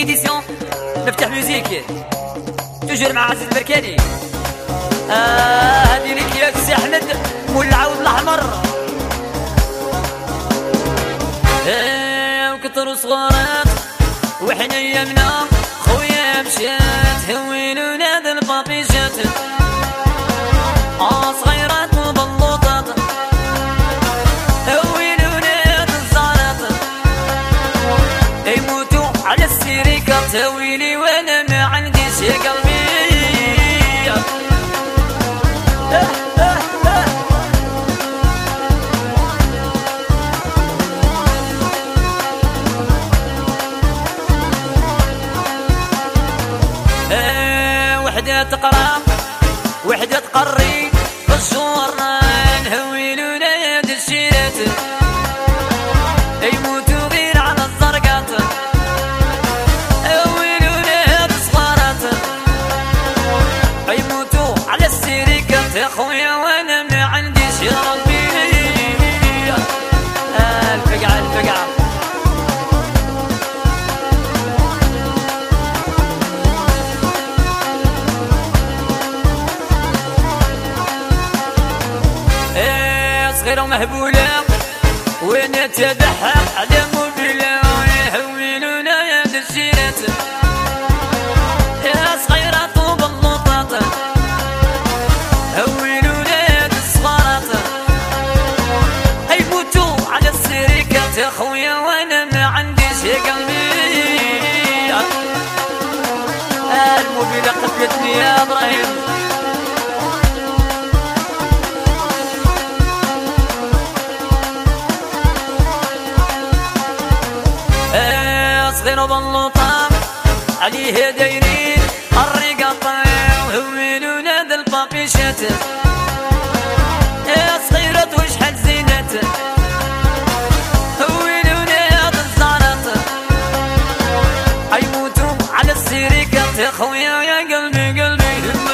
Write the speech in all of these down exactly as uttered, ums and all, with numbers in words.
إديسيون مفتاح ميوزيك توجور مع عزيز البركاني. آه هادي ليك يا سي أحمد مول العود الأحمر. آه وكتروا صغارات وحنا يمنا خويا مشات هوينو نادى البابيجات. آه صغيرات وبلوطات هوينو نادى الزارات يموتوا على السيريكات هويلي وانا ما عنديش قلبي. وحدة تقرا وحدة تقري الجورنان هويلو نادي الشيرات يموتوا غير على الزرقات هويلو نادي الصغارات يموتوا على السيريكات يا خويا وانا ما عنديش يا ربي. الفقعة الفقعة صغيرة ومهبولة وانا تضحك على موبيلة يهويلونا يا دجيرات يا صغيرات وبلوطات هويلونا يا الصغارات يموتوا على السريكات يا خويا وانا ما عنديش قلبي. الموبيلة قتلتني يا ابراهيم. صغير وبلوطة عليه دايرين الرقاطة وهويلو نادى البابيشات يا صغيرات وشحال زينات هويلو نادى الزارات يموتوا على السيريكات يا خويا يا قلبي قلبي.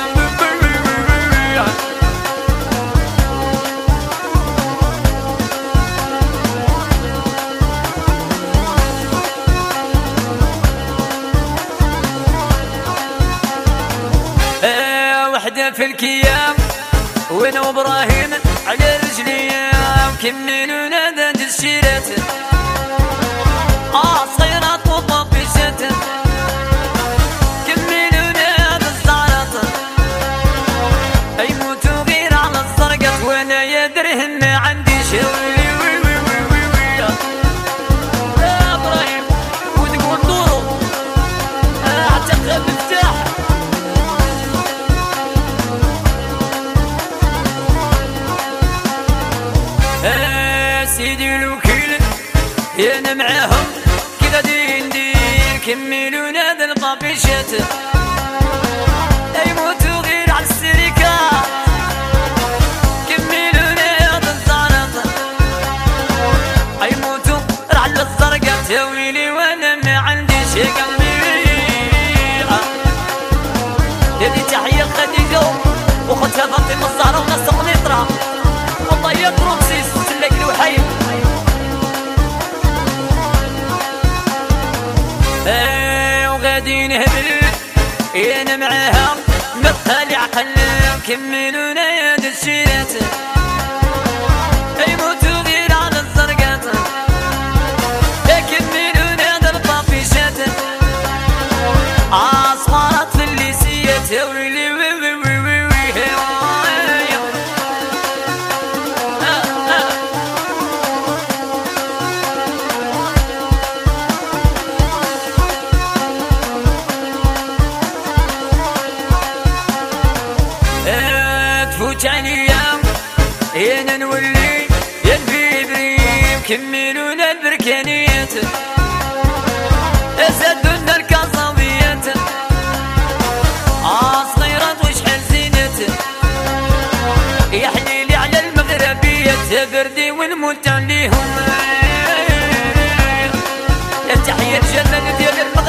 وحدة في الكيام وانا وابراهيم على رجلي وكملوا نادى الشيرات اه صغيرات وطبيشات كملوا نادى الزارات يموتوا غير على الزرقات وانا يا درهم ما عنديش. يا ابراهيم وتقول دورو حتى خاف مفتاح. سيدي الوكيل انا معاهم كذا دين دين كملوا نادى البابيشات يموتوا غير على السريكة كملوا نادى الزارات يموتوا على الزرقات يا ويلي وانا ما عنديش قلبي. هذه تحية لخديجة وخدها فاطمة الزهرا وناس قنيطرة والله يا بروكسيس تلاقي الوحيد. ايه وغادي نهبل انا معاها مثالي عقل كملوا يا الشيرات يموتوا غير على الزرقات كملوا نادى البابيشات اه صغارات في الليسيات يا ويلي وي وي وي وي وي. تفوت عليا انا نولي يا البيبري كملوا البركانيات زادونا الكازاويات اه صغيرات وشحال زينات يا حليلي على المغربيات بردي ونموت عليهم. يا تحية الجمال ديال